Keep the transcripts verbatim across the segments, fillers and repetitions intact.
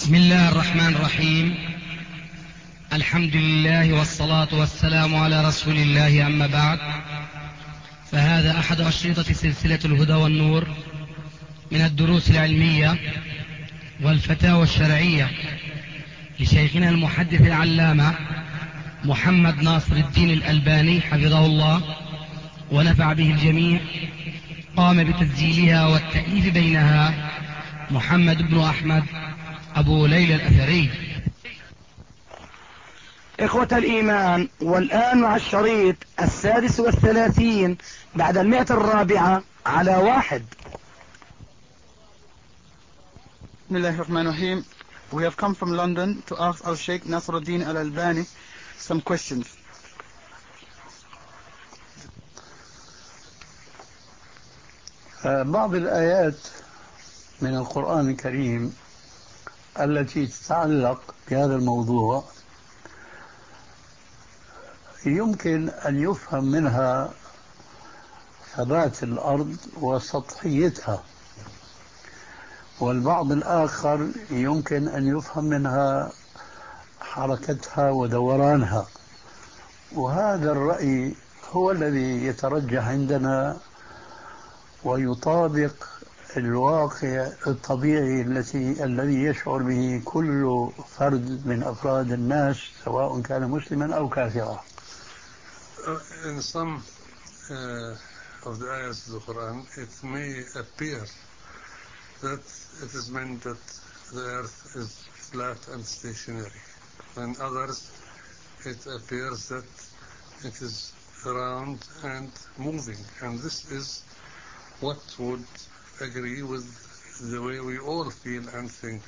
بسم الله الرحمن الرحيم. الحمد لله والصلاة والسلام على رسول الله، أما بعد، فهذا أحد أشرطة سلسلة الهدى والنور من الدروس العلمية والفتاوى الشرعية لشيخنا المحدث العلامة محمد ناصر الدين الألباني حفظه الله ونفع به الجميع. قام بتسجيلها والتأليف بينها محمد بن أحمد أبو ليلى الأثري. إخوة الإيمان، والآن مع الشريط السادس والثلاثين بعد المئة الرابعة على واحد. بسم الله الرحمن الرحيم. We have come from London to ask our Sheikh Nasruddin Al-Albani some questions. بعض الآيات من القرآن الكريم التي تتعلق بهذا الموضوع يمكن أن يفهم منها ثبات الأرض وسطحيتها، والبعض الآخر يمكن أن يفهم منها حركتها ودورانها، وهذا الرأي هو الذي يترجح عندنا ويطابق الواقع الطبيعي التي الذي يشعر به كل فرد من أفراد الناس سواء كان مسلما أو كافرا. In some uh, of the ayahs of the Quran, it may appear that it is meant that the earth is flat and stationary. In others, it appears that it is round and moving. And this is what would agree with the way we all feel and think.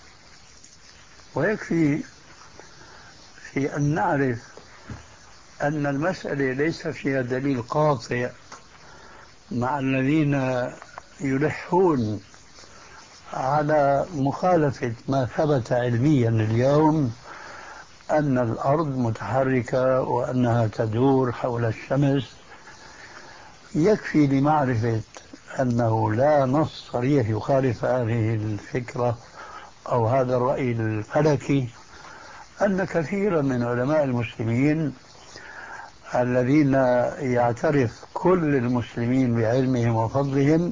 ويكفي في أن نعرف أن المسألة ليس فيها دليل قاطع مع الذين يلحون على مخالفة ما ثبت علميا اليوم أن الأرض متحركة وأنها تدور حول الشمس. يكفي لمعرفة أنه لا نص صريح يخالف هذه الفكرة أو هذا الرأي الفلكي أن كثيرا من علماء المسلمين الذين يعترف كل المسلمين بعلمهم وفضلهم،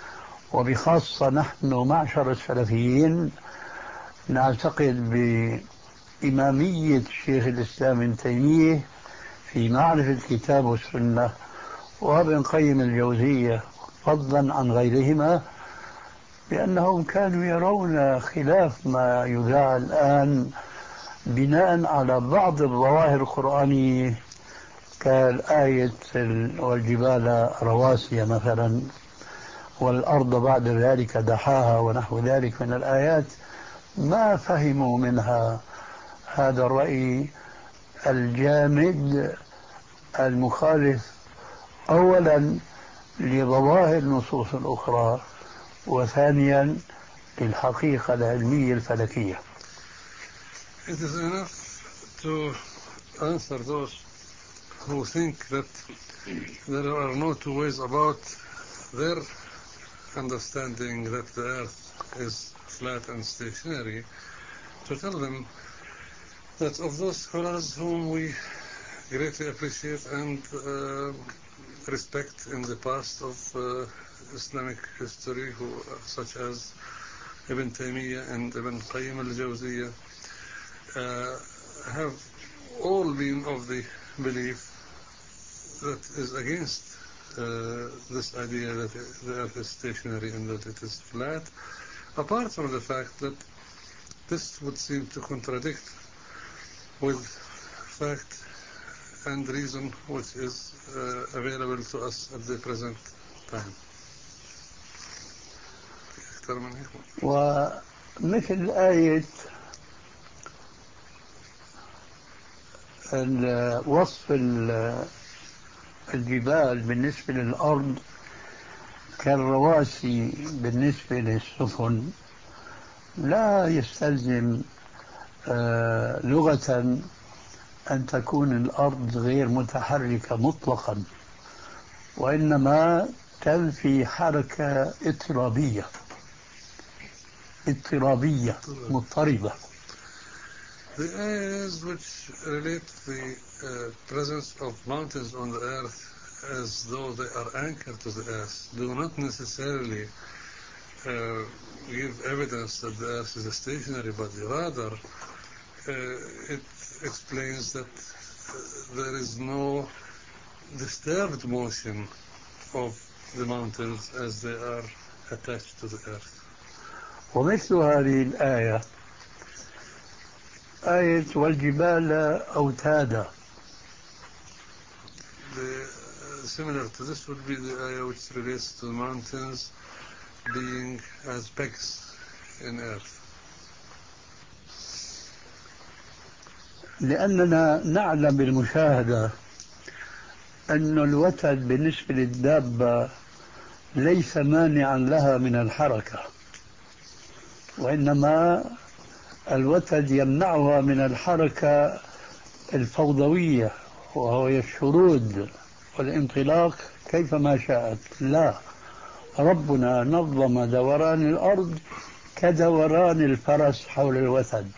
وبخاصة نحن معشر السلفيين نعتقد بإمامية شيخ الإسلام ابن تيمية في معرفة الكتاب والسنة وابن قيم الجوزية فضلا عن غيرهما، بأنهم كانوا يرون خلاف ما يذاع الآن بناء على بعض الظواهر القرآنية كالآية والجبال رواسي مثلا والأرض بعد ذلك دحاها ونحو ذلك من الآيات. ما فهموا منها هذا الرأي الجامد المخالف أولا لظواهر النصوص الأخرى، وثانيا للحقيقة العلمية الفلكية. It is enough to answer those who think that there are no two ways about their understanding that the earth is flat and stationary, to tell them that of those scholars whom we greatly appreciate and uh, respect in the past of uh, Islamic history, who, uh, such as Ibn Taymiyyah and Ibn Qayyim al-Jawziyah, uh, have all been of the belief that is against uh, this idea that the earth is stationary and that it is flat, apart from the fact that this would seem to contradict with fact and reason which is uh, available to us at the present time. ومثل آية وصف الجبال بالنسبة للأرض كالرواسي بالنسبة للسفن لا يستلزم لغة أن تكون الأرض غير متحركة مطلقا، وإنما تنفي حركة اضطرابية. اضطرابية مضطربة. The ayahs which relate the uh, presence of mountains on the earth as though they are anchored to the earth do not necessarily uh, give evidence that the earth is stationary, but rather uh, it explains that uh, there is no disturbed motion of the mountains as they are attached to the earth. ومثل هذه الآية آية والجبال أوتادا. The, uh, similar to this would be the ayah which relates to the mountains being as pegs in earth. لأننا نعلم بالمشاهدة أن الوتد بالنسبة للدابة ليس مانعا لها من الحركة، وإنما الوتد يمنعها من الحركة الفوضوية وهو الشرود والانطلاق كيفما شاءت. لا، ربنا نظم دوران الأرض كدوران الفرس حول الوتد،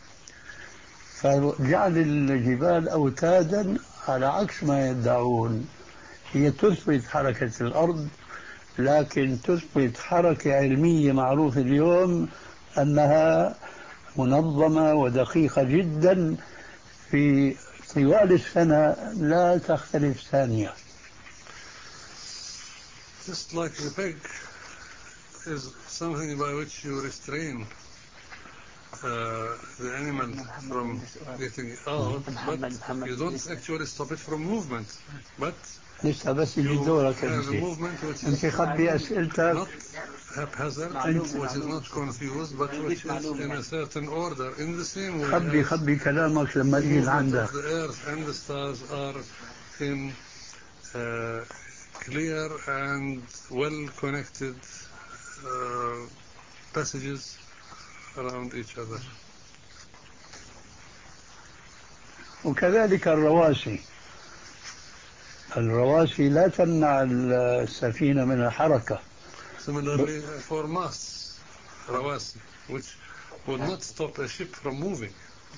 فجعل الجبال أوتادا على عكس ما يدعون. هي تثبت حركة الأرض، لكن تثبت حركة علمية معروفة اليوم أنها منظمة ودقيقة جدا في طوال السنة لا تختلف ثانية. Just like the peg is something by which you restrain uh, the animal from getting out, but you don't actually stop it from movement. But لسه بس يجي you دورك have a انت. movement which انت is خبي اسئلتك. not haphazard, which is not confused, but which is in a certain order, in the same way خبي as خبي كلامك لما the يجي movement عندك. of the earth and the stars are in uh, clear and well-connected uh, passages around each other. وكذلك الرواسي الرواسي لا تمنع السفينة من الحركة. Similarly for masts, rawasi, which would not stop a ship from moving.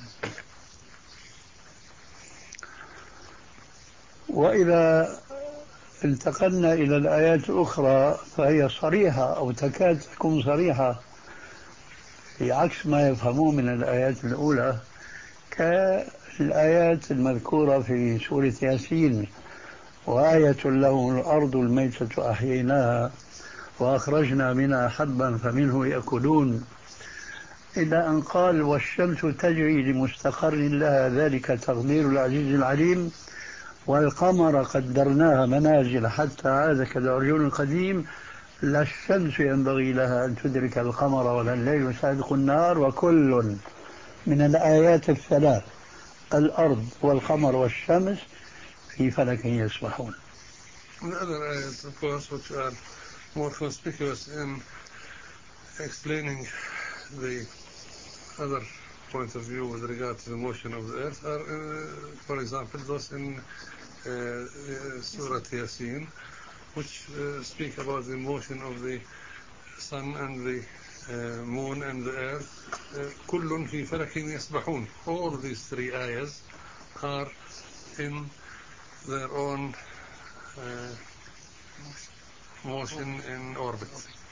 وإذا انتقلنا إلى الآيات الأخرى فهي صريحة أو تكاد تكون صريحة في عكس ما يفهموه من الآيات الأولى، كالآيات المذكورة في سورة ياسين: وآية لهم الأرض الميتة أحييناها وأخرجنا منها حبا فمنه يأكلون، إلى أن قال: والشمس تجري لمستقر لها ذلك تقدير العزيز العليم، والقمر قدرناها منازل حتى عاد كالعرجون القديم، لا الشمس ينبغي لها أن تدرك القمر ولا الليل سابق النهار، وكل من الآيات الثلاث الأرض والقمر والشمس في فلك يسبحون. The other ayahs, of course, which are more conspicuous in explaining the other point of view with regard to the motion of the earth are, uh, for example, those in uh, uh, Surah Yasin, which uh, speak about the motion of the sun and the uh, moon and the earth. كل في فلك يسبحون. All these three ayahs are in their own uh, motion in orbit.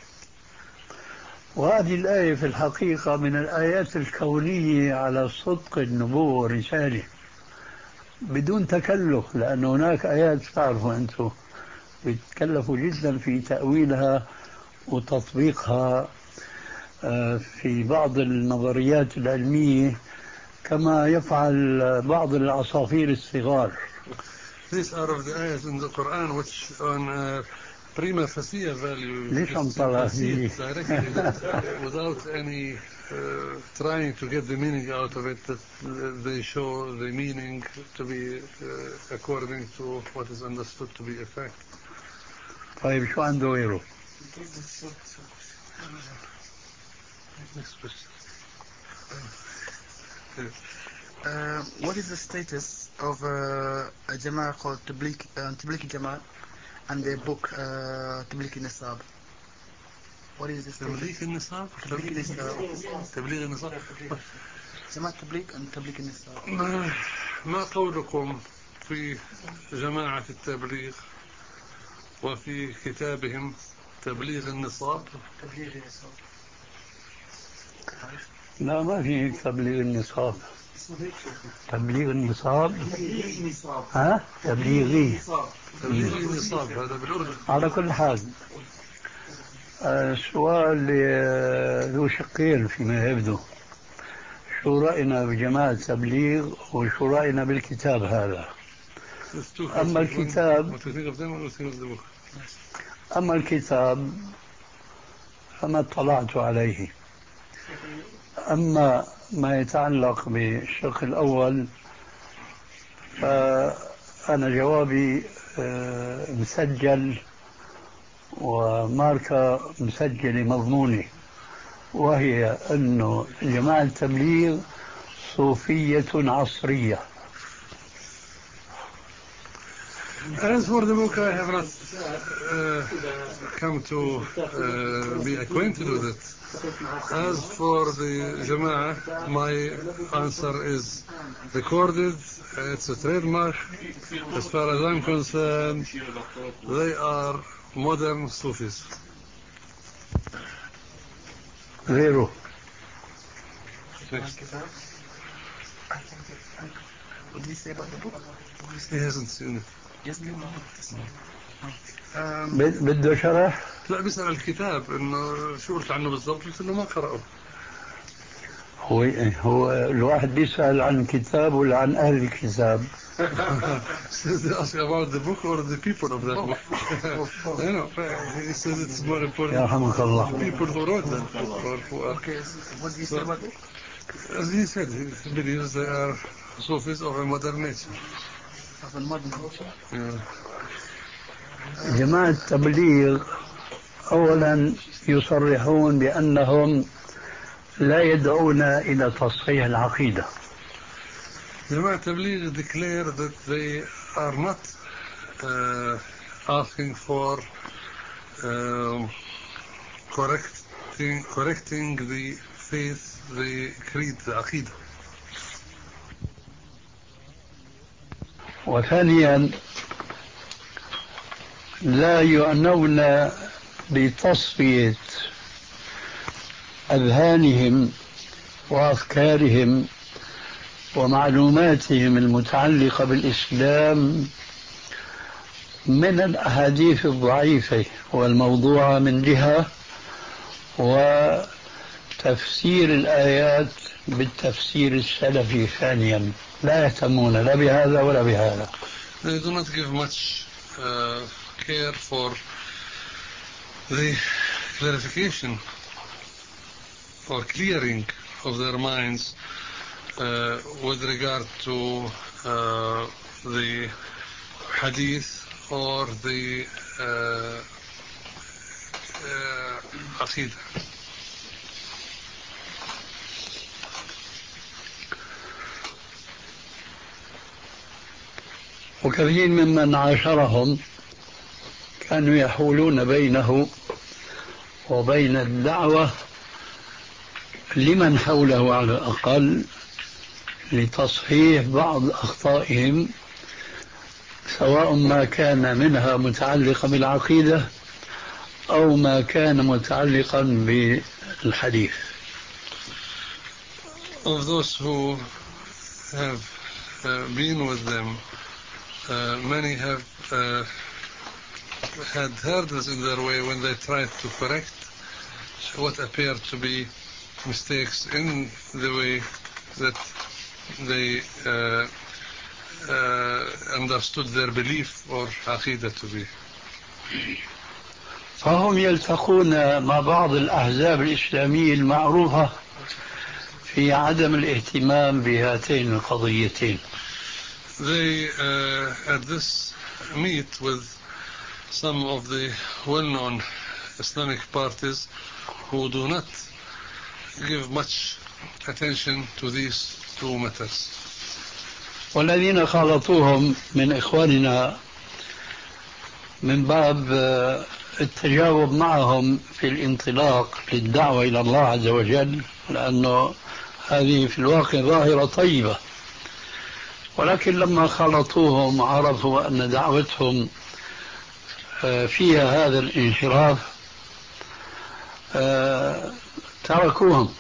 وهذه الآية في الحقيقة من الآيات الكونية على صدق النبوة والرسالة بدون تكلف، لأن هناك آيات تعرفوا أنتم بيتكلفوا جدا في تأويلها وتطبيقها في بعض النظريات العلمية كما يفعل بعض العصافير الصغار. These are of the ayahs in the Quran which on uh, prima facie value ليش عم طلع فيه directly that, without any uh, trying to get the meaning out of it, that they show the meaning to be uh, according to what is understood to be a fact. طيب شو عنده غيره؟ Uh, what is the status of uh, a Jama'ah called Tablighi uh, Tablighi Jama'ah and their book uh, Tablighi Nisab? What is this? تبليغ النصاب. تبليغ النصاب. جماعة تبليغ and تبليغ النصاب. ما قولكم في جماعة التبليغ وفي كتابهم تبليغ النصاب؟ تبليغ النصاب. لا ما في تبليغ النصاب. تبليغ النصاب. ها تبليغي. تبليغ النصاب هذا بالأردن. على كل حال السؤال ذو شقين فيما يبدو. شو رأينا بجماعة تبليغ وشو رأينا بالكتاب هذا؟ أما الكتاب أما الكتاب فما اطلعت عليه. أما ما يتعلق بالشق الأول فأنا جوابي مسجل وماركة مسجلة مضمونة، وهي أنه جماعة التبليغ صوفية عصرية. As for the book, I have not uh, come to uh, be acquainted with it. As for the Jama'ah, my answer is recorded. It's a trademark. As far as I'm concerned, they are modern Sufis. غيره. Next. What did he say about the book? He hasn't seen it. بده شرح؟ لا بيسأل الكتاب انه شو قلت عنه بالضبط، قلت انه ما قرأه. هو هو الواحد بيسأل عن الكتاب ولا عن أهل الكتاب؟ Says they ask about the book or the people of that book. You know, he says it's more important يرحمك the people who wrote that book or who are. Okay, what did he say about it? As he said, he believes they are Sufis of a modern nature. Of a modern nature. Yeah. جماعة التبليغ أولا يصرحون بأنهم لا يدعون إلى تصحيح العقيدة. Jama'at Tabligh declare that they are not uh, asking for um, correcting correcting the faith, the creed, the aqidah. وثانيا لا يعنون بتصفية أذهانهم وأفكارهم ومعلوماتهم المتعلقة بالإسلام من الأحاديث الضعيفة والموضوعة من جهة، وتفسير الآيات بالتفسير السلفي ثانيا. لا يهتمون لا بهذا ولا بهذا. They do not give much uh, care for the clarification or clearing of their minds uh, with regard to uh, the hadith or the uh, uh, aqidah. وكثير ممن عاشرهم كانوا يحولون بينه وبين الدعوة لمن حوله على الأقل لتصحيح بعض أخطائهم، سواء ما كان منها متعلقا بالعقيدة أو ما كان متعلقا بالحديث. Of those who have uh, been with them, uh, many have uh, had hurdles in their way when they tried to correct what appeared to be mistakes in the way that they uh, uh, understood their belief or aqidah to be. فهم يلتقون مع بعض الأحزاب الإسلامية المعروفة في عدم الاهتمام بهاتين القضيتين. They uh, at this meet with some of the well-known Islamic parties who do not give much attention to these two matters. والذين خالطوهم من إخواننا من باب التجاوب معهم في الانطلاق للدعوة إلى الله عز وجل، لأنه هذه في الواقع ظاهرة طيبة، ولكن لما خلطوهم عرفوا أن دعوتهم فيها هذا الانحراف تركوهم.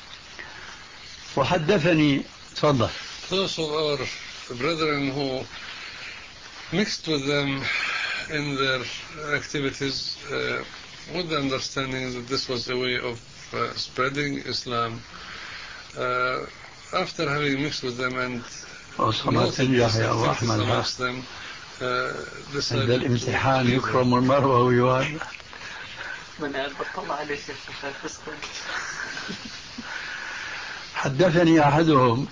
وحدثني تفضل. Those of our brethren who mixed with them in their activities uh, with the understanding that this was a way of uh, spreading Islam, uh, after having mixed with them and noted this activities amongst them, uh, decided عند الامتحان يكرم المرء ويوان. حدثني أحدهم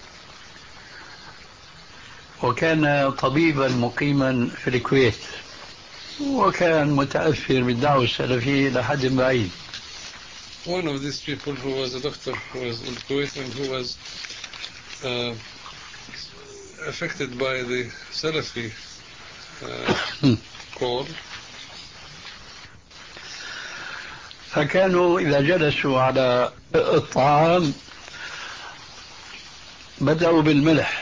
وكان طبيبا مقيما في الكويت، وكان متأثر بالدعوة السلفية لحد بعيد. One of these people who was a doctor who was in Kuwait and who was uh, affected by the Salafi uh, call. فكانوا إذا جلسوا على الطعام بدأوا بالملح.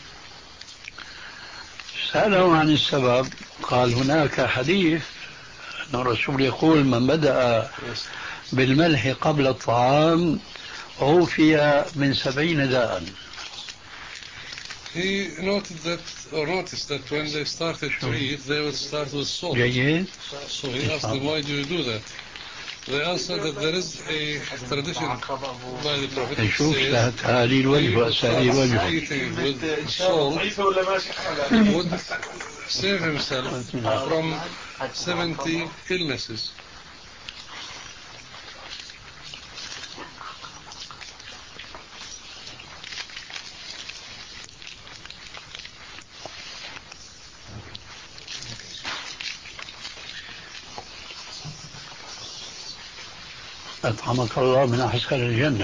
سألهم عن السبب، قال هناك حديث أن الرسول يقول من بدأ بالملح قبل الطعام عوفي من سبعين داء. He noted that, or noticed that when they started to eat, they would start with salt. جيد. So he asked them, why do you do that? They answered that there is a tradition by the Prophet that says he who starts eating with salt would save himself from seventy illnesses. أطعمك الله من أحسن الجنة.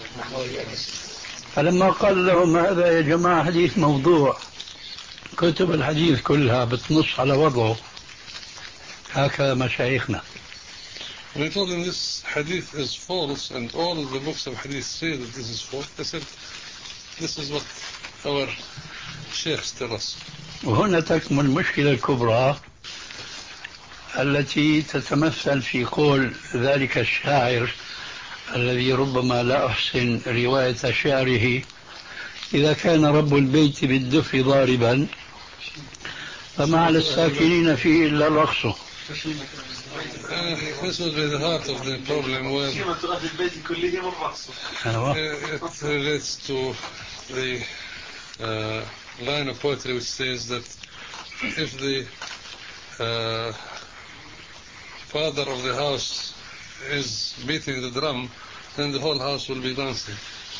فلما قال لهم هذا يا جماعة حديث موضوع، كتب الحديث كلها بتنص على وضعه، هكذا مشايخنا. When I told them this hadith is false and all of the books of hadith say that this is false, they said this is what our sheikhs tell us. وهنا تكمن المشكلة الكبرى التي تتمثل في قول ذلك الشاعر الذي ربما لا أحسن رواية شعره: إذا كان رب البيت بالدف ضاربا فما على الساكنين فيه إلا الرقص. Uh, this would be the heart of the problem, where uh, it relates to the uh, line of poetry which says that if the uh, father of the house is beating the drum, then the whole house will be dancing.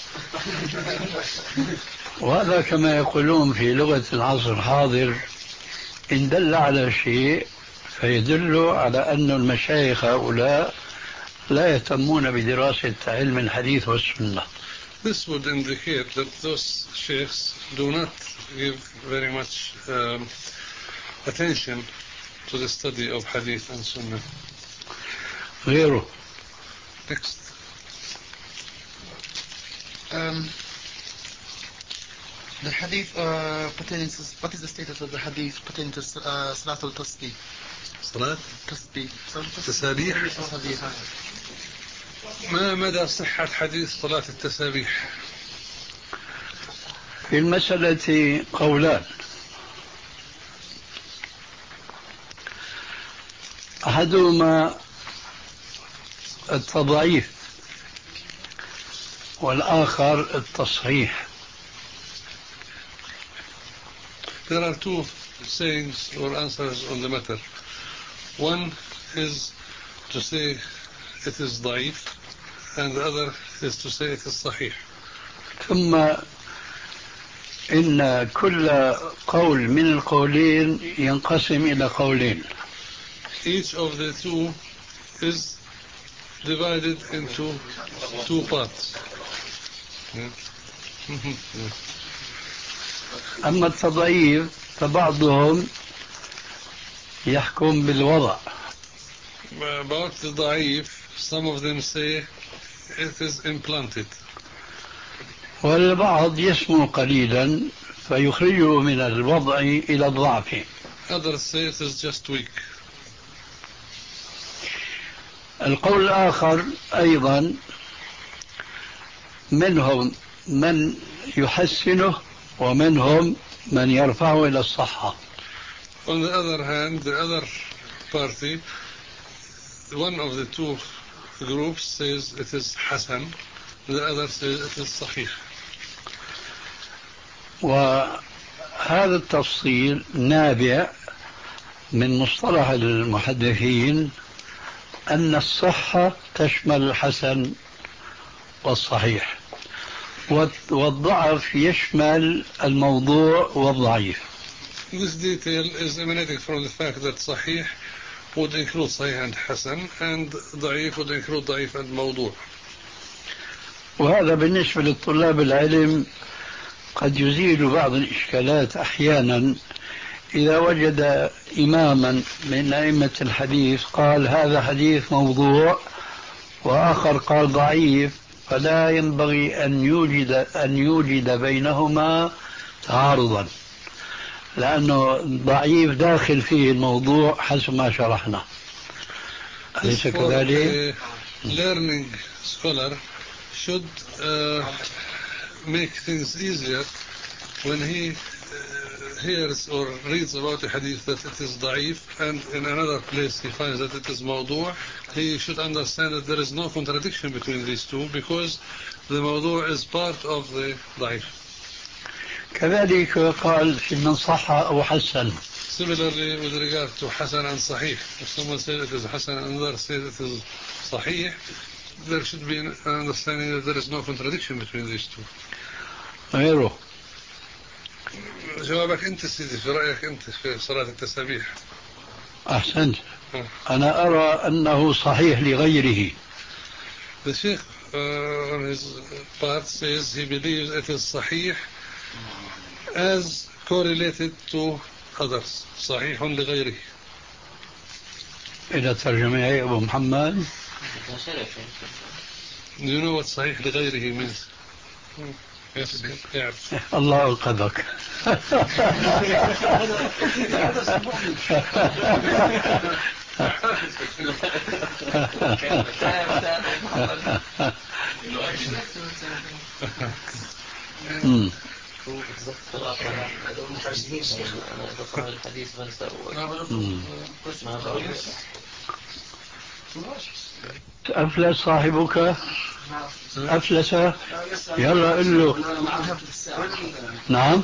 وهذا كما يقولون في لغة العصر الحاضر إن دل على شيء فيدل على أن المشايخ هؤلاء لا يهتمون بدراسة علم الحديث والسنة. This would indicate that those sheikhs do not give very much um, attention to the study of hadith and sunnah. غيره. Next. Um, the hadith uh, pertaining to, what is the status of the hadith pertaining to uh, Salatul Tasbih? صلاة Tasbih. تسابيح. ما مدى صحة حديث صلاة التسابيح؟ في المسألة قولان. أحدهما التضعيف والآخر التصحيح. There are two sayings or answers on the matter. One is to say it is ضعيف, and the other is to say it is صحيح. ثم إن كل قول من القولين ينقسم إلى قولين. Each of the two is divided into two parts. Yeah. Yeah. أما التضعيف فبعضهم يحكم بالوضع About the ضعيف, some of them say it is implanted. والبعض يسمو قليلا فيخرجه من الوضع إلى الضعف. Others say it is just weak. القول الآخر أيضا منهم من يحسنه ومنهم من يرفعه إلى الصحة. On the other hand, the other party, one of the two groups says it is Hasan, the other says it is Sahih. وهذا التفصيل نابع من مصطلح المحدثين أن الصحة تشمل الحسن والصحيح، والضعف يشمل الموضوع والضعيف. This detail is emanating from the fact that Sahih would include Sahih and Hasan, and Da'if would include Da'if and Mawdu'. وهذا بالنسبة للطلاب العلم قد يزيل بعض الإشكالات أحيانا إذا وجد إماما من أئمة الحديث قال هذا حديث موضوع وآخر قال ضعيف، فلا ينبغي أن يوجد أن يوجد بينهما تعارضا، لأنه ضعيف داخل فيه الموضوع حسب ما شرحنا. أليس كذلك؟ Learning scholar should uh, make things easier when he uh, hears or reads about a hadith that it is da'if, and in another place he finds that it is mawdu'. He should understand that there is no contradiction between these two, because the mawdu' is part of the da'if. كذلك قال في من صح أو حسن. Similarly, with regard to Hasan and Sahih, if someone says it is Hasan and another says it is Sahih, there should be an understanding that there is no contradiction between these two. غيره. جوابك أنت سيدي، في رأيك أنت في صلاة التسابيح. أحسنت. أنا أرى أنه صحيح لغيره. The Sheikh uh, on his part says he believes it is Sahih as correlated to others. صحيح لغيره. إلى ترجمة يا أبو محمد. Do you know what صحيح لغيره means? Yes, يعرف. الله أنقذك. أفلس صاحبك أفلس يلا قل له نعم.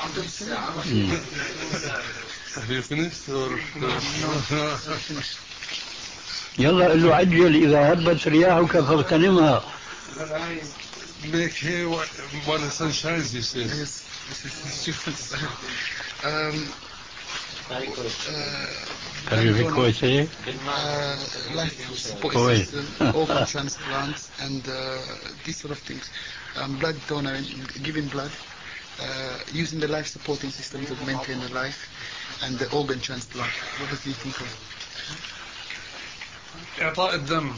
يلا قل له عجل إذا هبت رياحك فاغتنمها. Make hay while the sun shines, he says. um, ترجمة كويسة. Life support system, organ transplants, and uh, these sort of things. Um, blood donor, giving blood, uh, using the life supporting system to maintain the life, and the organ transplant. What does he think of? إعطاء الدم،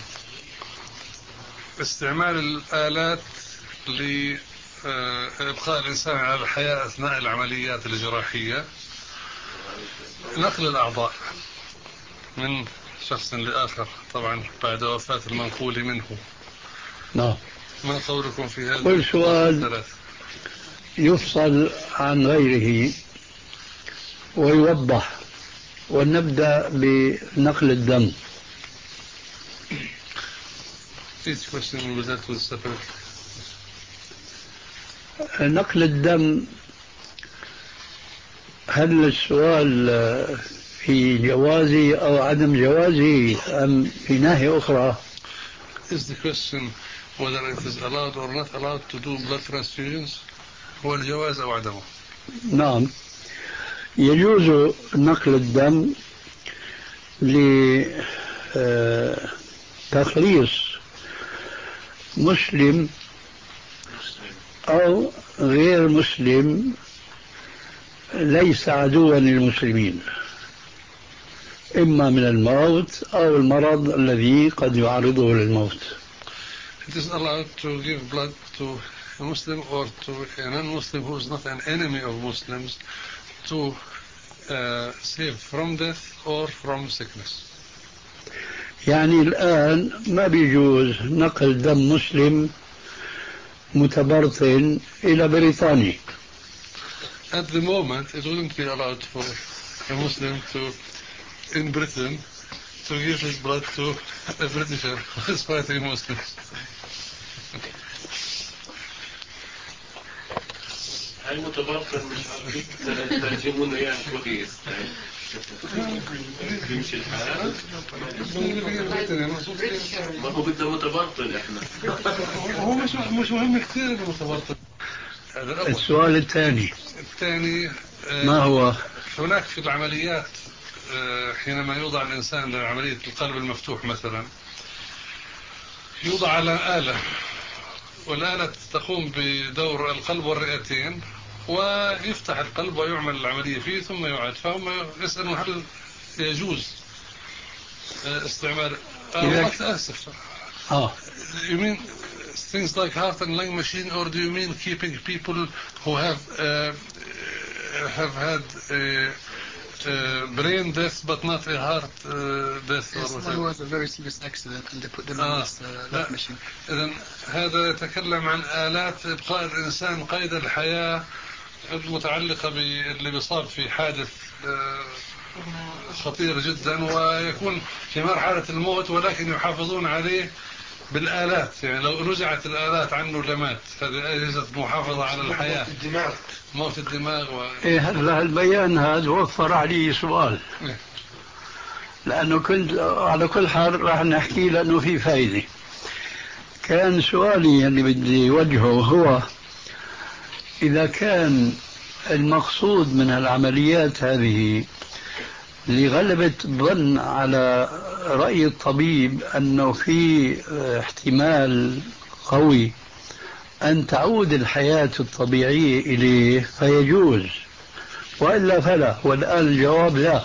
استعمال الآلات لإبقاء الإنسان على الحياة أثناء العمليات الجراحية، نقل الأعضاء من شخص لآخر طبعا بعد وفاة المنقول منه. نعم. ما قولكم في هذا؟ كل سؤال يفصل عن غيره ويوضح، ونبدأ بنقل الدم. Each question will be dealt with separately. نقل الدم، هل السؤال في جوازه أو عدم جوازه أم في ناحية أخرى؟ Is the question whether it is allowed or not allowed to do blood transfusions؟ هو الجواز أو عدمه؟ نعم، يجوز نقل الدم لتخليص مسلم أو غير مسلم ليس عدوا للمسلمين. إما من الموت أو المرض الذي قد يعرضه للموت. It is allowed to give blood to a Muslim or to a non-Muslim who is not an enemy of Muslims to uh, save from death or from sickness. يعني الآن ما بيجوز نقل دم مسلم متبرطن إلى بريطانيا. At the moment, it wouldn't be allowed for a Muslim to, in Britain, to give his blood to a Britisher who is fighting Muslims. هاي متبرطن مش عارفين ترجمونه يعني كويس يمشي الحال ما هو بده متبرطن احنا هو مش مش مهم كثير المتبرطن. السؤال الثاني الثاني ما هو؟ هناك في العمليات حينما يوضع الإنسان لعملية القلب المفتوح مثلا يوضع على آلة والآلة تقوم بدور القلب والرئتين ويفتح القلب ويعمل العملية فيه ثم يعاد. فهم يسألون هل يجوز استعمال آه آسف آه. You mean things like heart and lung machine, or do you mean keeping people who have uh, have had a, a brain death but not a heart uh, death? Yes, or whatever. It was a very serious accident and they put them آه. in this uh, lung machine. إذن هذا يتكلم عن آلات إبقاء الإنسان قيد الحياة المتعلقة باللي بيصاب في حادث خطير جدا ويكون في مرحلة الموت ولكن يحافظون عليه بالآلات. يعني لو نزعت الآلات عنه لمات. هذه أجهزة محافظة على الحياة. موت الدماغ. موت الدماغ و... إيه هلا البيان هذا وفر علي سؤال. إيه؟ لأنه كنت على كل حال راح نحكي لأنه في فايدة. كان سؤالي اللي بدي وجهه هو إذا كان المقصود من العمليات هذه لغلبة الظن على رأي الطبيب أنه في احتمال قوي أن تعود الحياة الطبيعية إليه فيجوز وإلا فلا. والآن الجواب لا.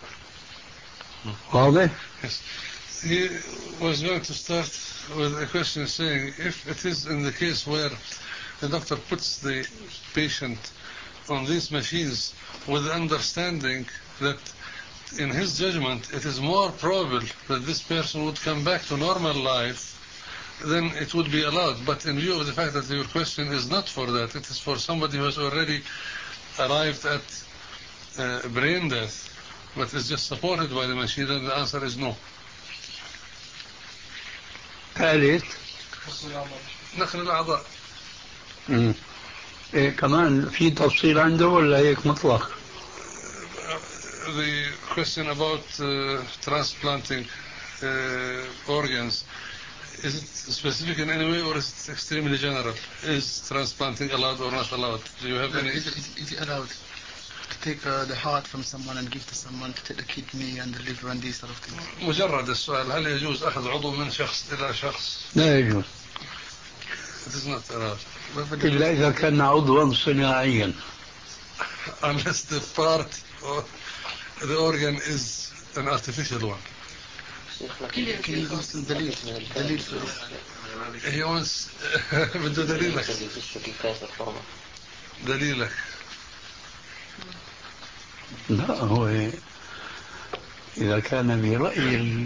واضح؟ He was going to start with a question saying if it is in the case where the doctor puts the patient on these machines with the understanding that in his judgment it is more probable that this person would come back to normal life, then it would be allowed. But in view of the fact that your question is not for that, it is for somebody who has already arrived at uh, brain death but is just supported by the machine, then the answer is no. ثالث نقل الأعضاء. امم إيه كمان في تفصيل عنده ولا هيك مطلق؟ The question about uh, transplanting uh, organs, is it specific in any way or is it extremely general? Is transplanting allowed or not allowed? Do you have any? Is it, is it allowed to take uh, the heart from someone and give to someone, to take the kidney and the liver and these sort of things? مجرد السؤال هل يجوز أخذ عضو من شخص إلى شخص؟ لا يجوز. It is not allowed. إلا إذا كان عضوا صناعيا. Unless the part or the organ is an artificial one. Can you give us some دليل دليل He wants بده دليلك. دليلك. لا هو إذا كان برأي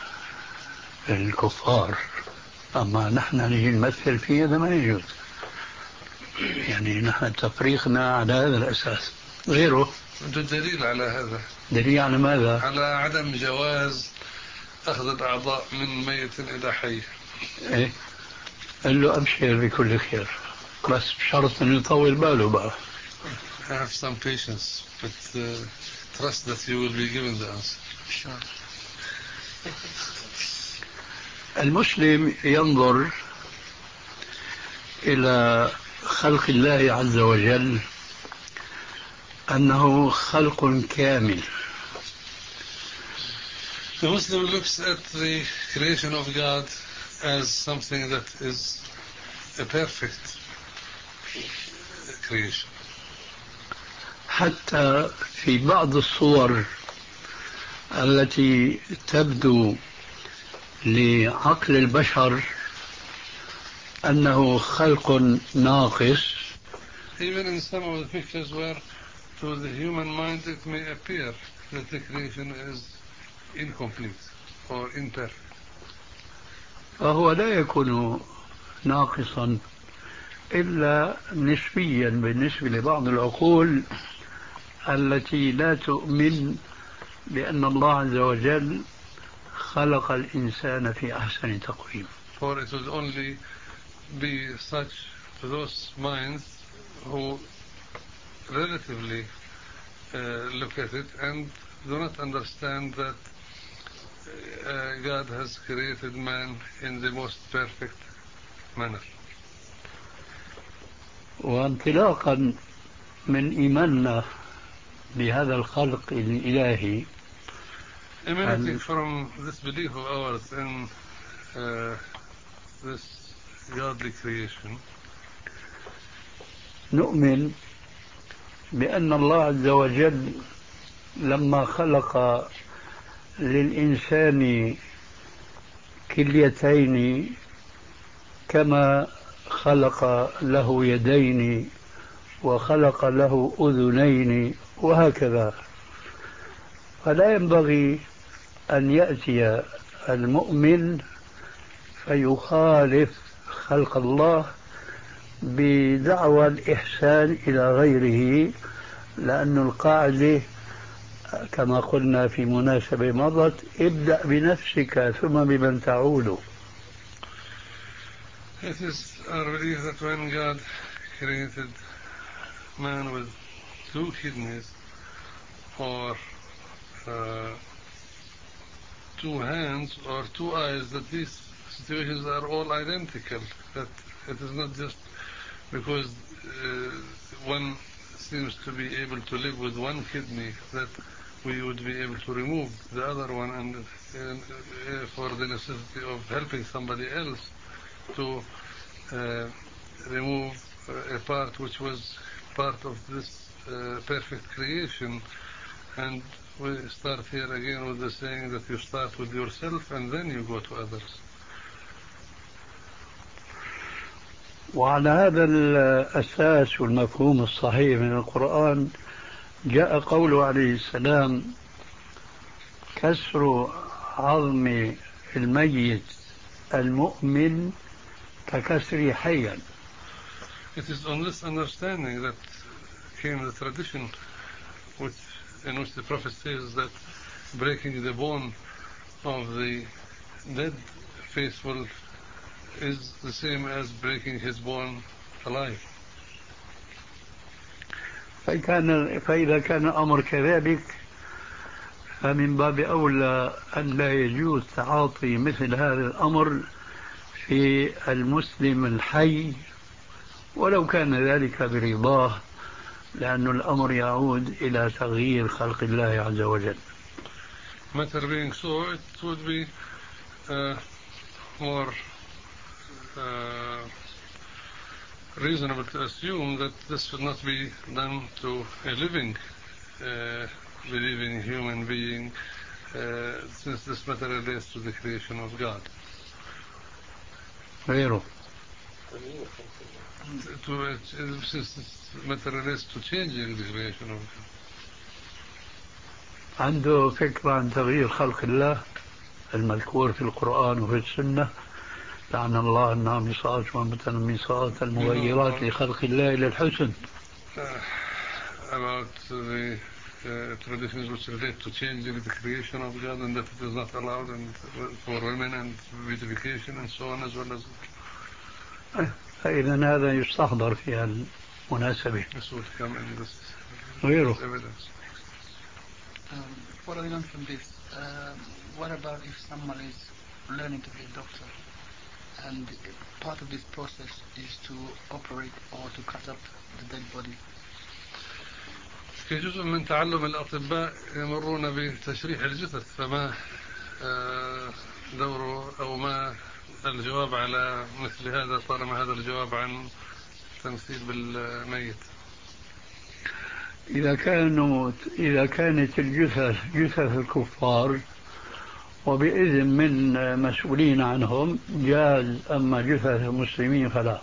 الكفار أما نحن نجي نمثل فيه هذا ما يجوز. يعني نحن تفريقنا على هذا الأساس. غيره بده دليل على هذا. دليل على ماذا؟ على عدم جواز أخذ الأعضاء من ميت إلى حي. إيه قال له أبشر بكل خير بس بشرط أن يطول باله بقى. Have some patience, but uh, trust that you will be given the answer. Sure. المسلم ينظر إلى خلق الله عز وجل أنه خلق كامل. The Muslim looks at the creation of God as something that is a perfect creation. حتى في بعض الصور التي تبدو لعقل البشر أنه خلق ناقص. Even in some of the pictures where to the human mind it may appear that the creation is incomplete or imperfect. فهو لا يكون ناقصا إلا نسبيا بالنسبة لبعض العقول التي لا تؤمن بأن الله عز وجل خلق الإنسان في أحسن تقويم. For it will only be such to those minds who relatively uh, look at it and do not understand that uh, God has created man in the most perfect manner. وانطلاقا من إيماننا بهذا الخلق الإلهي, emanating from this belief of ours in uh, this godly creation, نؤمن بأن الله عز وجل لما خلق للإنسان كليتين كما خلق له يدين وخلق له أذنين وهكذا, فلا ينبغي أن يأتي المؤمن فيخالف خلق الله بدعوى الإحسان إلى غيره, لأن القاعدة كما قلنا في مناسبة مضت ابدأ بنفسك ثم بمن تعود. It is our belief that when God created man with two kidneys or uh, two hands or two eyes, that these situations are all identical, that it is not just because uh, one seems to be able to live with one kidney that we would be able to remove the other one and, and uh, for the necessity of helping somebody else to uh, remove uh, a part which was part of this uh, perfect creation. And we start here again with the saying that you start with yourself and then you go to others. وعلى هذا الأساس والمفهوم الصحيح من القرآن جاء قوله عليه السلام كسر عظم الميت المؤمن ككسر حيا. It is on this understanding that came the tradition which, in which the Prophet says that breaking the bone of the dead faithful is the same as breaking his bone alive. فإذا كان الأمر كذلك فمن باب أولى أن لا يجوز تعاطي مثل هذا الأمر في المسلم الحي ولو كان ذلك برضاه, لأن الأمر يعود إلى تغيير خلق الله عز وجل. Matter being so, it would be uh, more uh, reasonable to assume that this should not be done to a living, uh, believing human being, uh, since this matter relates to the creation of God. غيره. To, uh, since this matter relates to changing the creation of God. عنده فكرة عن تغيير خلق الله المذكور في القرآن وفي السنة, لعن الله النامصات والمتنمصات المغيرات لخلق الله إلى الحسن. Uh, about the uh, traditions which relate to changing the creation of God and that it is not allowed and for women and beautification and so on as well as. فإذا هذا يستحضر في المناسبة. This would come in this, غيره. this evidence. Um, following on from this, um, what about if someone is learning to be a doctor and part of this process is to operate or to cut up the dead body? كجزء من تعلم الأطباء يمرون بتشريح الجثث, فما دور أو ما الجواب على مثل هذا طالما هذا الجواب عن تمثيل بالميت؟ إذا كانوا إذا كانت الجثث جثث الكفار وبإذن من مسؤولين عنهم جاز، أما جثث المسلمين فلا.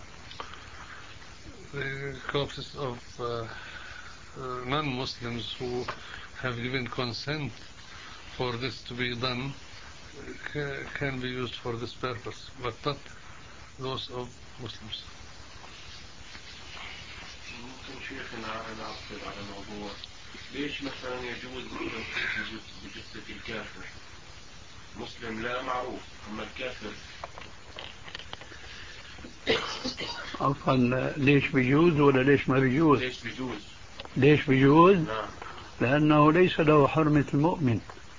The corpses of uh, uh, non-Muslims who have given consent for this to be done ca- can be used for this purpose, but not those of Muslims. ممكن شيخنا نعقد على الموضوع، ليش مثلا يجوز بجثة الكافر؟ مسلم لا معروف، أما الكافر. عفوا، ليش بيجوز ولا ليش ما بيجوز؟ ليش بيجوز؟ ليش بيجوز؟ نعم. لأنه ليس له حرمة المؤمن.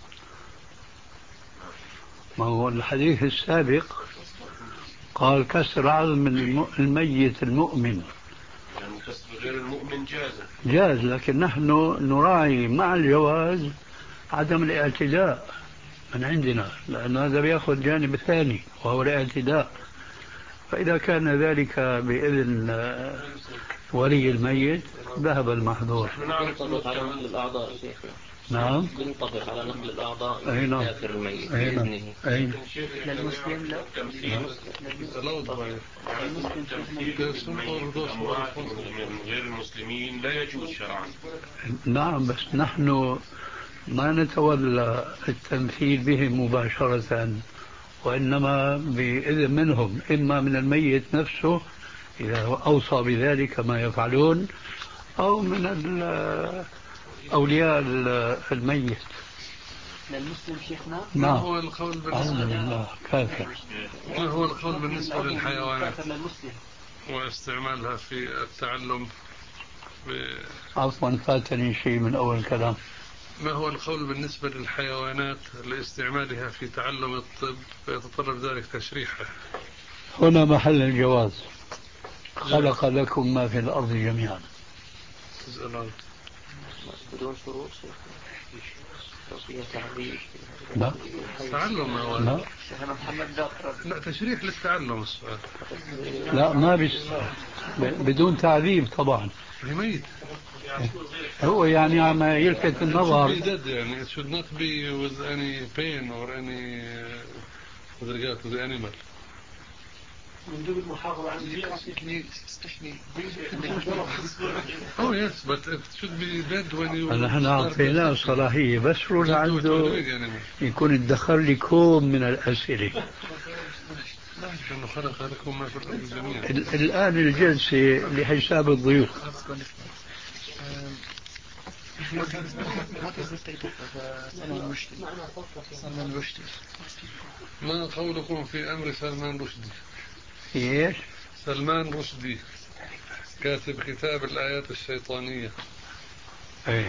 ما هو الحديث السابق قال كسر عظم الميت المؤمن. يعني كسر غير المؤمن جاز. جاز، لكن نحن نراعي مع الجواز عدم الاعتداء من عندنا، لأن هذا بيأخذ جانب ثاني وهو الاعتداء. فإذا كان ذلك بإذن ولي الميت ذهب المحظور. ينطبق على نقل الأعضاء شيخنا. نعم، ينطبق على نقل الأعضاء أي نعم. للكافر الميت أي نعم. بإذنه. أي للمسلم لا. من غير المسلمين لا يجوز شرعا. نعم، بس نحن ما نتولى التمثيل بهم مباشرة، وإنما بإذن منهم، إما من الميت نفسه إذا أوصى بذلك ما يفعلون، أو من أولياء الميت. للمسلم شيخنا. ما نعم. هو القول بالنسبة كافر. ما هو القول بالنسبة للحيوانات للمسلم واستعمالها في التعلم ب... عفوا، فاتني شيء من أول كلام. ما هو القول بالنسبة للحيوانات لاستعمالها في تعلم الطب فيتطلب ذلك تشريحه؟ هنا محل الجواز. خلق لكم ما في الأرض جميعا. بدون شروط تعليم. لا تعلم لا لا تشريح للتعلم السؤال. لا ما بس بدون تعذيب طبعا. ميت هو يعني عم يلفت النظر. يعني it should not be with any pain or any with regard to the animal. من ضمن المحاضرة عن Oh yes, but it should be dead when you. نحن أعطيناه صلاحية، بس رول عنده يكون ادخر لي كوم من الأسئلة. إنه خلق لكم ما في الأرض جميعا. الآن الجلسة لحساب الضيوف. What is the status of uh, Salman Rushdie? Salman Rushdie. ما قولكم في أمر سلمان رشدي؟ ايش؟ سلمان رشدي كاتب كتاب الآيات الشيطانية. ايه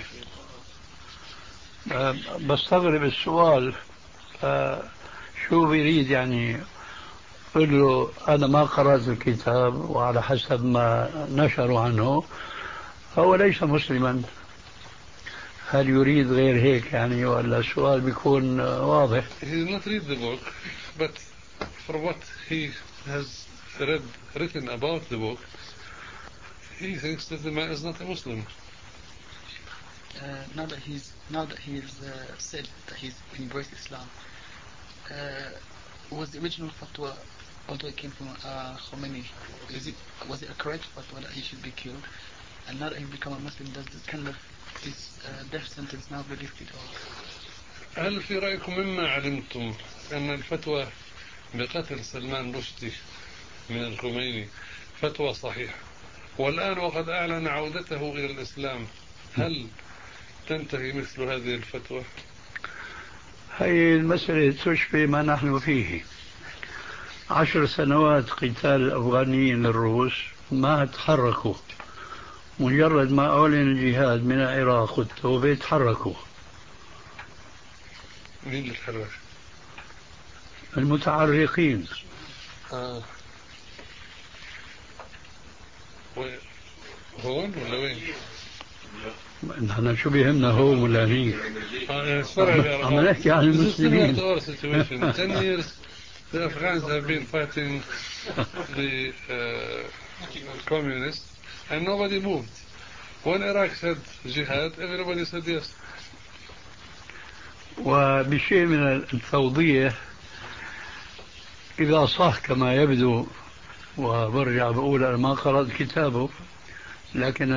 أه بستغرب السؤال. أه شو بيريد يعني؟ قل له أنا ما قرأت الكتاب وعلى حسب ما نشروا عنه هو ليس مسلما. هل يريد غير هيك يعني، ولا السؤال بيكون واضح؟ He did not read the book, but for what he has read written about the book, he thinks that the man is not a Muslim. Uh, now that he's now that he's uh, said that he's embraced Islam, uh, was the original fatwa, although it came from uh, Khomeini, is it was it a correct fatwa that he should be killed? And now that he's become a Muslim, does the kind of his uh, death sentence now be lifted off? هل في رأيكم مما علمتم أن الفتوى بقتل سلمان رشدي من الخميني فتوى صحيحة، والآن وقد أعلن عودته إلى الإسلام، هل تنتهي مثل هذه الفتوى؟ هي المسألة تشبه ما نحن فيه. عشر سنوات قتال الأفغانيين للروس ما تحركوا، مجرد ما أعلن الجهاد من العراق والتوبة تحركوا. مين اللي تحرك؟ المتعرقين. آه. هون ولا وين؟ نحن شو بيهمنا هون ولا هنيك؟ عم نحكي عن المسلمين. ten years the Afghans have been fighting the uh, communists and nobody moved. when Iraq said jihad, everybody said yes. وبشيء من التوضيح إذا صح كما يبدو، وبرجع بقول أنا ما قرأت كتابه، لكن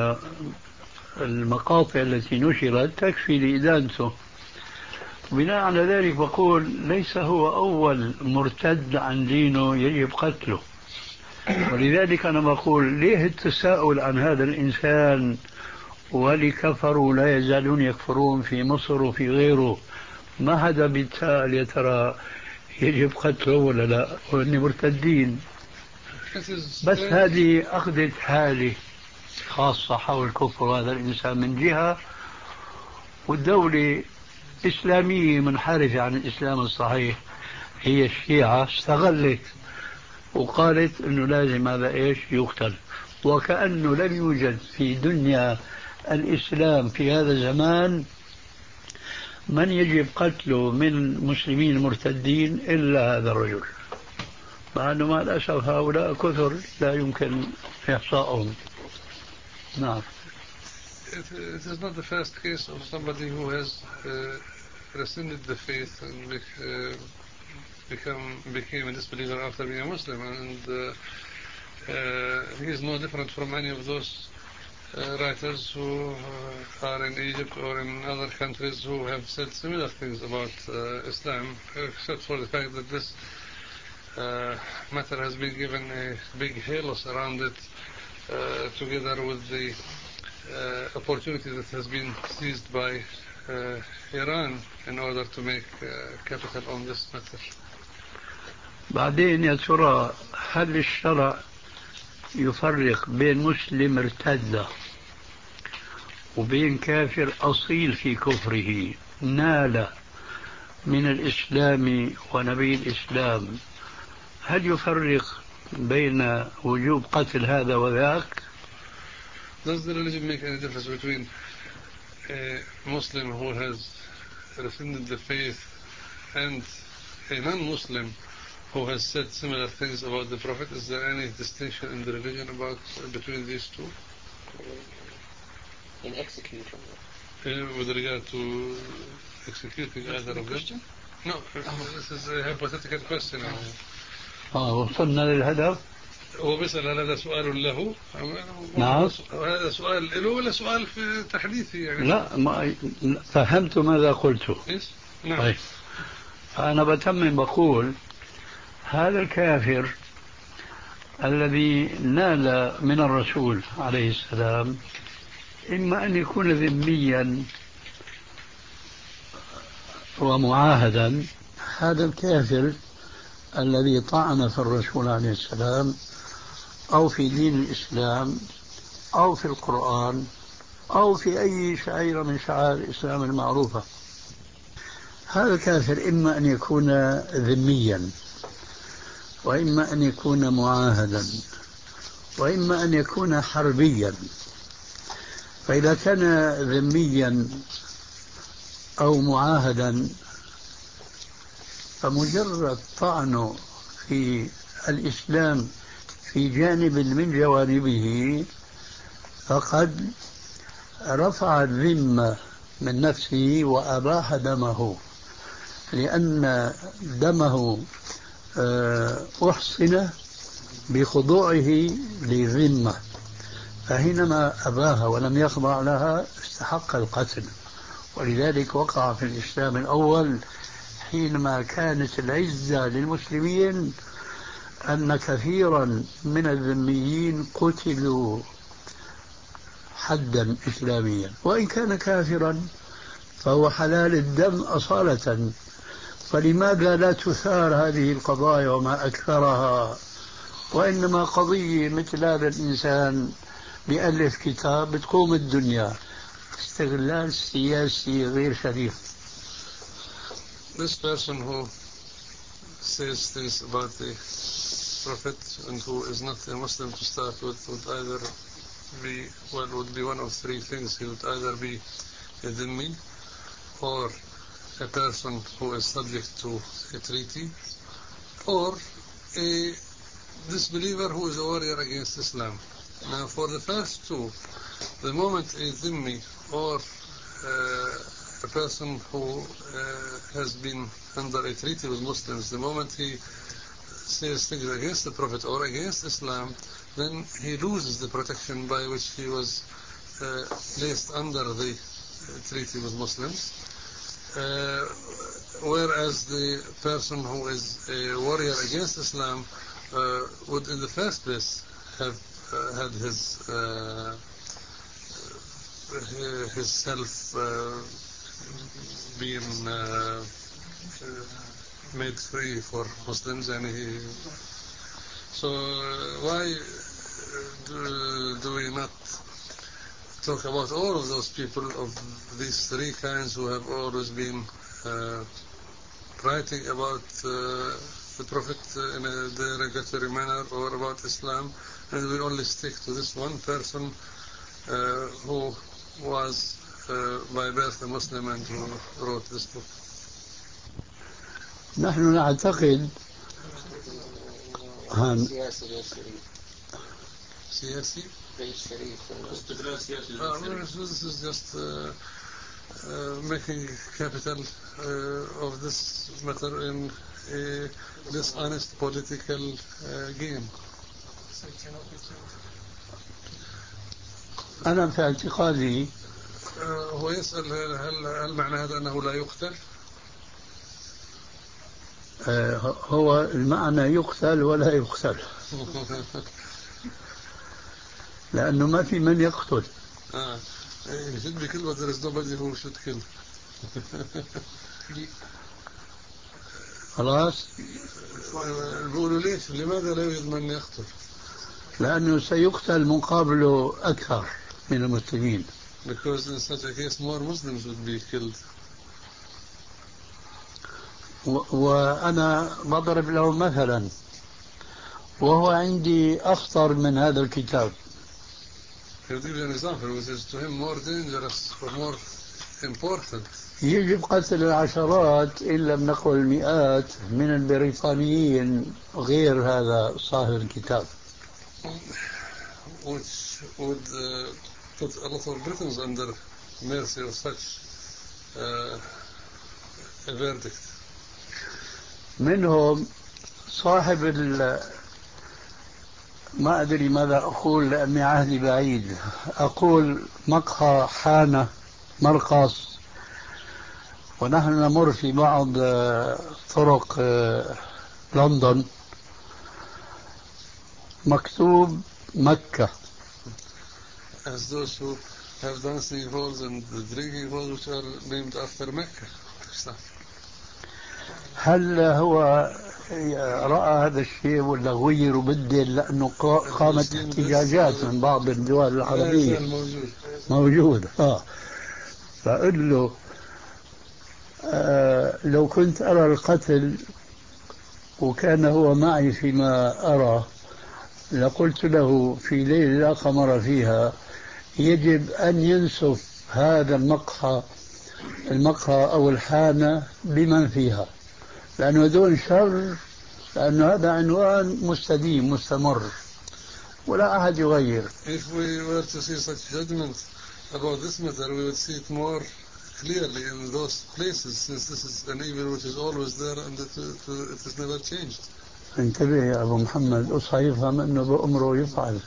المقاطع التي نشرت تكفي لإدانته. بناء على ذلك بقول ليس هو أول مرتد عن دينه يجب قتله. ولذلك أنا بقول ليه التساؤل عن هذا الإنسان، ولكفروا لا يزالون يكفرون في مصر وفي غيره، ما حدا بيتساءل يا ترى يجب قتله ولا لا، وإني مرتدين. بس هذه أخذت حالة خاصة حول كفر هذا الإنسان من جهة، والدولة إسلامية منحرفة عن الإسلام الصحيح هي الشيعة استغلت وقالت إنه لازم هذا إيش يقتل، وكأنه لم يوجد في دنيا الإسلام في هذا الزمان من يجب قتله من مسلمين مرتدين إلا هذا الرجل، مع أنه مع الأسف هؤلاء كثر لا يمكن إحصائهم. نعم. It, it is not the first case of somebody who has uh, rescinded the faith and uh, become became a disbeliever after being a Muslim, and uh, uh, he is no different from any of those uh, writers who uh, are in Egypt or in other countries who have said similar things about uh, Islam, except for the fact that this uh, matter has been given a big halos around it, uh, together with the uh, opportunity that has been seized by uh, Iran in order to make uh, capital on this matter. بعدين يا ترى هل الشرع يفرق بين مسلم ارتد وبين كافر أصيل في كفره نال من الإسلام ونبي الإسلام؟ هل يفرق بين وجوب قتل هذا وذاك؟ Does the religion make any difference between a Muslim who has rescinded the faith and a non-Muslim who has said similar things about the Prophet? Is there any distinction in the religion about uh, between these two? In execution. Uh, with regard to executing either of them? No, this is a hypothetical question. آه وصلنا للهدف. هو بيسأل هل هذا سؤال له؟ نعم. هذا سؤال له ولا سؤال في تحديثي يعني؟ لا ما فهمت ماذا قلته. نعم. طيب. أنا بتمم بقول هذا الكافر الذي نال من الرسول عليه السلام إما أن يكون ذميا ومعاهدا، هذا الكافر الذي طعن في الرسول عليه السلام أو في دين الإسلام أو في القرآن أو في أي شعيرة من شعائر الإسلام المعروفة، هذا الكافر إما أن يكون ذميا وإما أن يكون معاهدا وإما أن يكون حربيا. فإذا كان ذميا أو معاهدا فمجرد طعنه في الإسلام في جانب من جوانبه فقد رفع الذمة من نفسه وأباح دمه، لأن دمه أحصن بخضوعه للذمة، فحينما أباها ولم يخضع لها استحق القتل. ولذلك وقع في الإسلام الأول حينما كانت العزة للمسلمين أن كثيرا من الذميين قتلوا حدا إسلاميا، وإن كان كافرا فهو حلال الدم أصالة. فلماذا لا تثار هذه القضايا وما أكثرها، وإنما قضية مثل هذا الإنسان بيألف كتاب بتقوم الدنيا، استغلال سياسي غير شريف. This person who says things about the Prophet and who is not a Muslim to start with would either be, well, would be one of three things. He would either be a dhimmi, or a person who is subject to a treaty, or a disbeliever who is a warrior against Islam. Now, for the first two, the moment a dhimmi or uh, a person who uh, has been under a treaty with Muslims, the moment he says things against the Prophet or against Islam, then he loses the protection by which he was uh, placed under the uh, treaty with Muslims. Uh, whereas the person who is a warrior against Islam uh, would in the first place have uh, had his uh, his self uh, being uh, made free for Muslims, and he so uh, why do, do we not talk about all of those people of these three kinds who have always been uh, writing about uh, the Prophet uh, in a derogatory manner or about Islam, and we only stick to this one person uh, who was uh, by birth a Muslim and who wrote this book. نحن نعتقد هن سياسي غير شريف سياسي غير شريف استغلال سياسي Uh, this is just uh, uh, making capital uh, of this matter in a dishonest political uh, game. أنا في اعتقادي uh, هو يسأل هل, هل معنى هذا أنه لا يقتل؟ هو المعنى يقتل ولا يقتل لأنه ما في من يقتل. آه. He should be killed, but there is nobody who should kill. خلاص. بيقولوا ليش؟ لماذا لا يوجد من يقتل؟ لأنه سيقتل مقابله أكثر من المسلمين. Because in such a case more Muslims would be killed. وأنا بضرب له مثلا وهو عندي أخطر من هذا الكتاب. He'll give you an example which is to him more dangerous or more important. يجب قتل العشرات إن لم نقل المئات من البريطانيين غير هذا صاحب الكتاب. Which would uh, put a lot of Britons under mercy of such uh, a verdict. منهم صاحب ال ما أدري ماذا أقول لأني عهدي بعيد، أقول مقهى حانة مرقص، ونحن نمر في بعض طرق لندن مكتوب مكة. As those who have dancing halls and the drinking halls which are named after Mecca. هل هو رأى هذا الشيء ولا غير وبدل لأنه قامت احتجاجات من بعض الدول العربية؟ موجود موجود آه. فأقول له آه لو كنت أرى القتل وكان هو معي فيما أرى لقلت له في ليلة لا قمر فيها يجب أن ينسف هذا المقهى المقهى أو الحانة بمن فيها، لأنه دون شر، لأنه هذا عنوان مستديم مستمر ولا أحد يغير. If we were to see such judgment about this matter, we would see it more clearly in those places, since this is an evil which is always there and it, it, it is never changed. انتبه يا أبو محمد، أصحى يفهم أنه بأمره يفعل.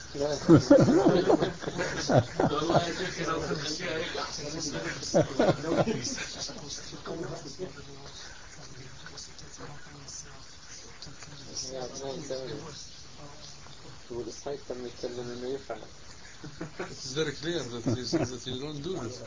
It's very clear that he says that you don't do this.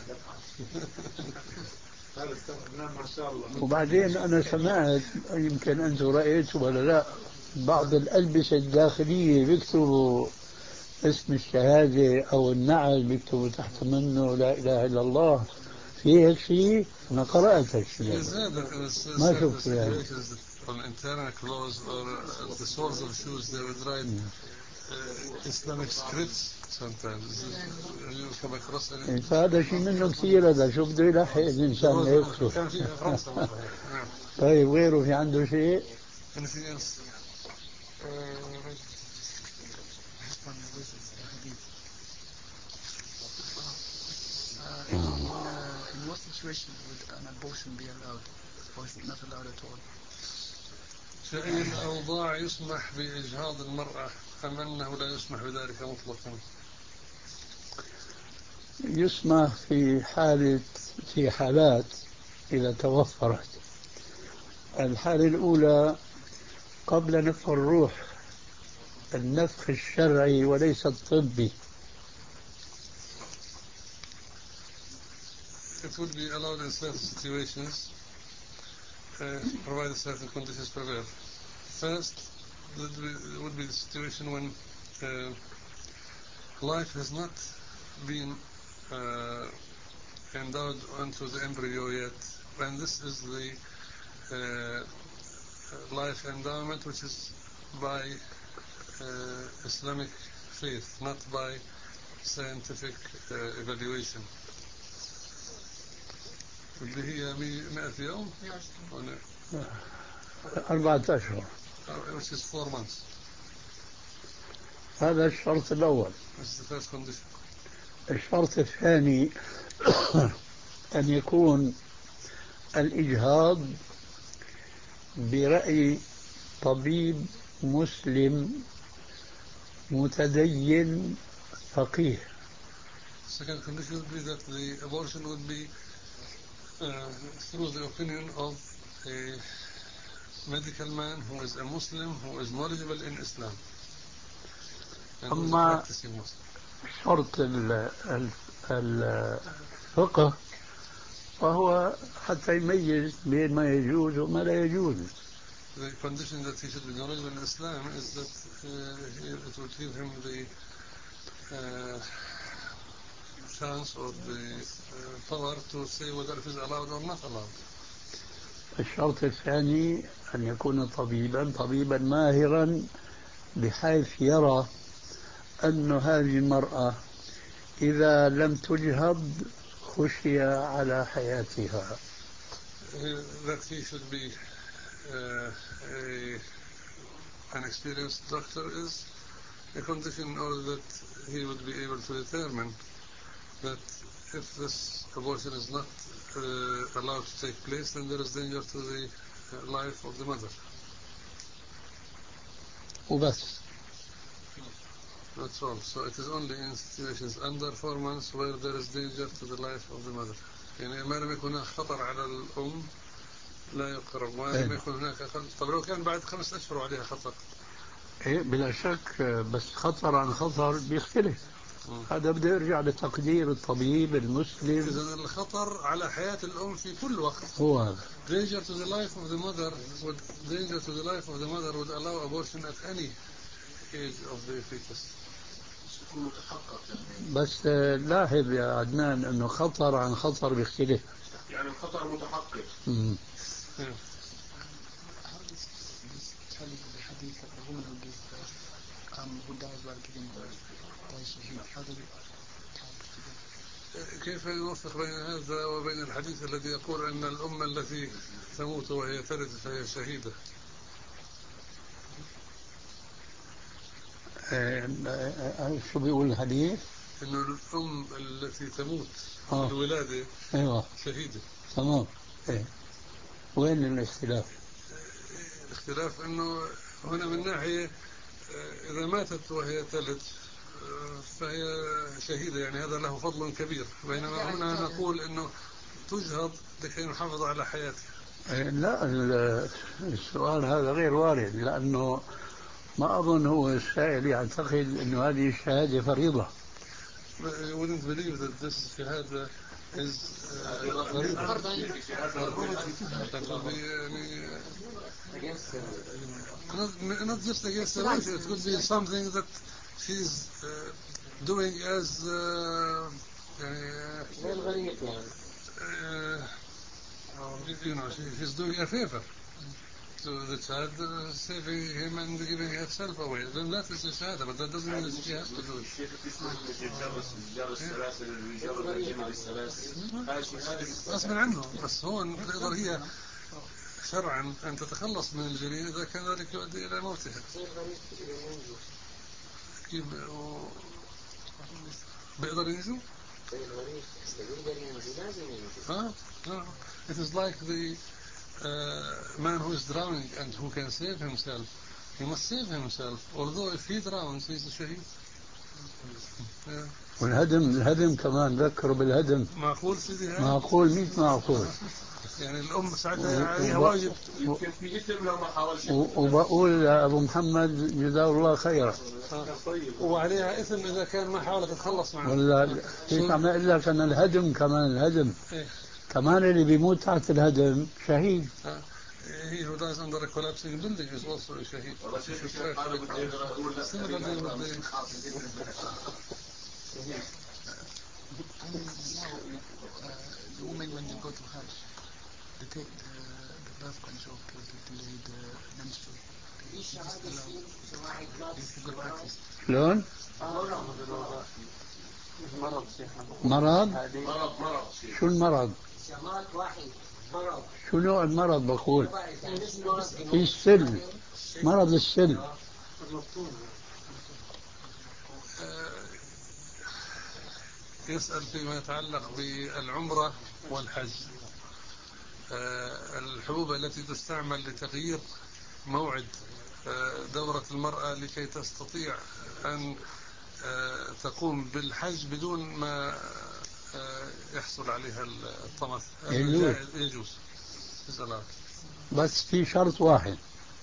وبعدين أنا سمعت يمكن أنتم رأيتوا ولا لا، بعض الألبسة الداخلية بيكتبوا اسم الشهادة أو النعل بيكتبوا تحت منه لا إله إلا الله. في هيك شيء؟ أنا قرأت هيك شيء ما شفت يعني. On internal clothes or uh, the soles of shoes they would write uh, Islamic scripts sometimes. You come across any? فهذا شيء منه كثير، هذا شو بده يلحق الإنسان ما يكتب. كان في فرنسا. طيب غيره في عنده شيء؟ Anything else? situation would an abortion be allowed, or is it not allowed at all? في أي الأوضاع يسمح بإجهاض المرأة أم أنه لا يسمح بذلك مطلقا؟ يسمح في حالة في حالات إذا توفرت. الحالة الأولى قبل نفخ الروح، النفخ الشرعي وليس الطبي. It would be allowed in certain situations, uh, provided certain conditions prevail. First, it would be the situation when uh, life has not been uh, endowed onto the embryo yet, and this is the uh, life endowment which is by uh, Islamic faith, not by scientific uh, evaluation. اللي هي مئة يوم أربعة أشهر، which is four months. هذا الشرط الأول. That's the first condition. الشرط الثاني أن يكون الإجهاض برأي طبيب مسلم متدين فقيه. Second condition would be that the abortion would be uh, through the opinion of a medical man who is a Muslim, who is knowledgeable in Islam. أما شرط الفقه فهو حتى يميز بين ما يجوز وما لا يجوز. The condition that he should be knowledgeable in Islam is that uh, it will give him the uh, chance or the uh, power to say whether it is allowed or not allowed. الشرط الثاني أن يكون طبيبا طبيبا ماهرا بحيث يرى أن هذه المرأة إذا لم تجهض خشي على حياتها. That he should be uh, a, an experienced doctor is a condition in order that he would be able to determine that if this abortion is not uh, allowed to take place, then there is danger to the uh, life of the mother. وبس. That's all. So it is only in situations under four months where there is danger to the life of the mother. يعني ما لم يكن هناك خطر على الأم لا يقرب، ما لم يكن هناك خطر. طب لو كان بعد خمس أشهر عليها خطر؟ إيه بلا شك، بس خطر عن خطر بيختلف. هذا بده يرجع لتقدير الطبيب المسلم. إذا الخطر على حياة الأم في كل وقت. هو هذا. Danger to the life of the mother would danger to the life of the mother would allow abortion at any age of the fetus. بس لاحظ يا عدنان انه خطر عن خطر بيختلف. يعني الخطر متحقق. امم الحديث that the woman who gives birth, um, who dies while giving birth, dies shaheed. How does it tie together? كيف نوفق بين هذا وبين الحديث الذي يقول أن الأمة التي تموت وهي تلد فهي شهيدة؟ شو بيقول الحديث؟ إنه الأم التي تموت آه. الولادة أيوة شهيدة. تمام. إيه. وين الاختلاف؟ الاختلاف إنه هنا من ناحية إذا ماتت وهي تلد فهي شهيدة، يعني هذا له فضل كبير، بينما هنا نقول إنه تجهض لكي نحافظ على حياتها. لا، السؤال هذا غير وارد، لأنه ما أظن هو السائل يعتقد أنه هذه الشهادة فريضة. You wouldn't believe that this شهادة is فريضة. not, not just against the wife, it could be something that she's uh, doing as uh, uh, you know, she, she's doing a favor to the child, uh, saving him and giving herself away. Then that is a shahada, but that doesn't mean that she has to do it. غصبا عنه، بس هون تقدر هي شرعا أن تتخلص من الجنين إذا كان ذلك يؤدي إلى موتها. كيف بيقدر ينجو؟ Huh? No. It is like the uh, man who is drowning and who can save himself. He must save himself. Although if he drowns, he's a shaheed. Yeah. والهدم الهدم كمان ذكروا بالهدم معقول سيدي هاي؟ معقول ميت معقول. يعني الأم ساعتها عليها واجب. يمكن في اسم لو ما حاولش. وبقول لأبو محمد جزاه الله خيرا. وعليها إثم إذا كان ما حاولت تتخلص معه. ولا كيف عم أقول لك أن الهدم كمان الهدم. إيه؟ كمان اللي بيموت تحت الهدم شهيد. He who dies under a collapsing building is also a shaheed. Uh, the women when they go to Hajj, they take the, the birth control pill to delay the menstrual. This is a good practice. شلون؟ مرض؟ شو المرض؟ شو نوع المرض بقول؟ في السل، مرض السل. يسأل فيما يتعلق بالعمرة والحج. الحبوب التي تستعمل لتغيير موعد دورة المرأة لكي تستطيع أن تقوم بالحج بدون ما يحصل عليها الطمث يجوز. بس في شرط واحد،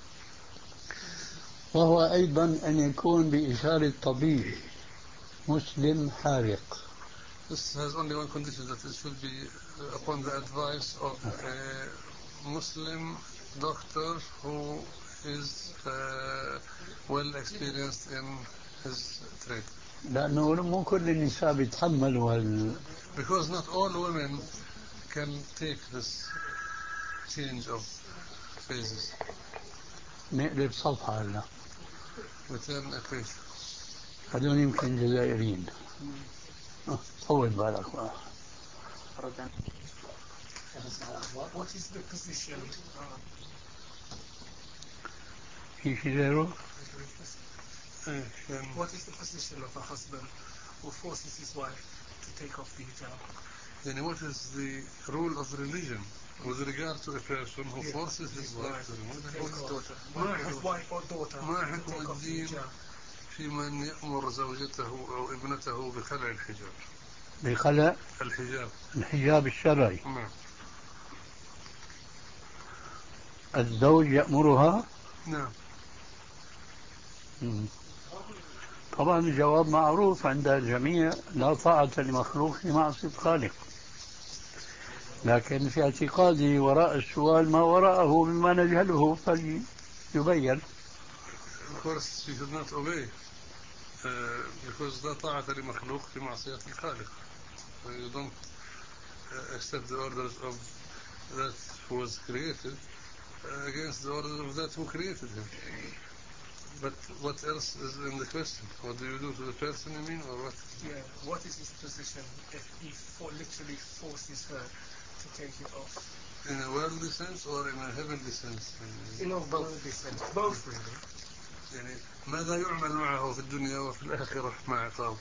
وهو أيضا أن يكون بإشارة طبيب مسلم حارق. This has only one condition, that it should be upon the advice of a Muslim doctor who is uh, well experienced in his trade. لأنه مو كل النساء بيتحملوا هال. Because not all women can take this change of phases. نقلب صفحة هلا. Return a page. هذول يمكن جزائريين. طول بالك بقى. What is the position? في شيء غيره؟ What is the position of a husband who forces his wife to take off the hijab? Then what is the rule of religion with regard to a person who yeah. forces his wife to remove his wife or daughter? ما حكم الدين في من يأمر زوجته أو ابنته بخلع الحجاب؟ بخلع الحجاب الحجاب الشرعي. نعم. الزوج يأمرها؟ نعم. طبعا الجواب معروف عند الجميع، لا طاعة لمخلوق في معصية الخالق. لكن في اعتقادي وراء السؤال ما وراءه مما نجهله فليبين. Of course she should not obey uh, because لا طاعة لمخلوق في معصية الخالق. You don't uh, accept the orders of that who was created uh, against the orders of that who created him. But what else is in the question? What do you do to the person, you mean, or what? Yeah, what is his position if he for literally forces her to take it off? In a worldly sense or in a heavenly sense? In a worldly sense, both really. يعني ماذا يعمل معه في الدنيا وفي الآخرة مع عقابه؟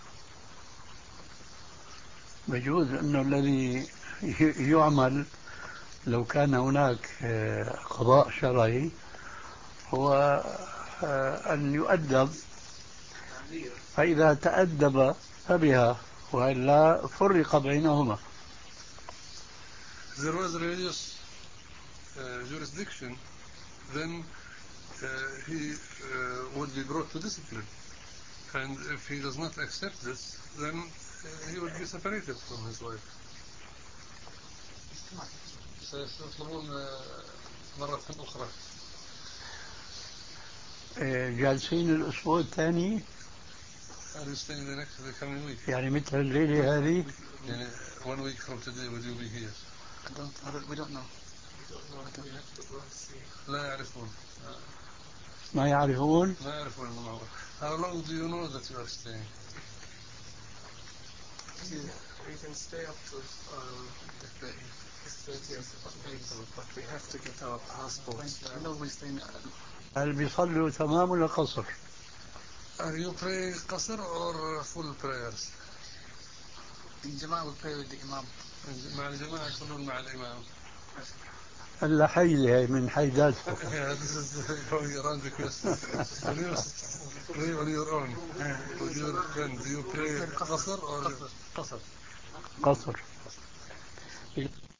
بجوز أنه الذي يعمل لو كان هناك قضاء شرعي هو أن يؤدب، فإذا تأدب فبها وإلا فرق بينهما. There was religious uh, jurisdiction, then uh, he uh, would be brought to discipline, and if he does not accept this, then uh, he would be separated from his wife. سيطلبون مرة أخرى. جالسين الأسبوع الثاني يعني مثل الليلة هذه. يعني one week from today would you be here? I don't, I don't, we don't know. لا يعرفون. ما يعرفون. ما يعرفون. How long do you know that you are staying? We can stay up to um, the thirtieth of April, but we have to get our passports. I know we're staying. هل بيصلوا تمام ولا قصر؟ Are you praying قصر or full prayers? الجماعة will pray with the imam. مع الجماعة يصلون مع الإمام. هلا حيلة هي من حيداتكم. Yeah, this is going around the question. When you pray on your own with your friend, do you pray قصر or قصر؟ قصر.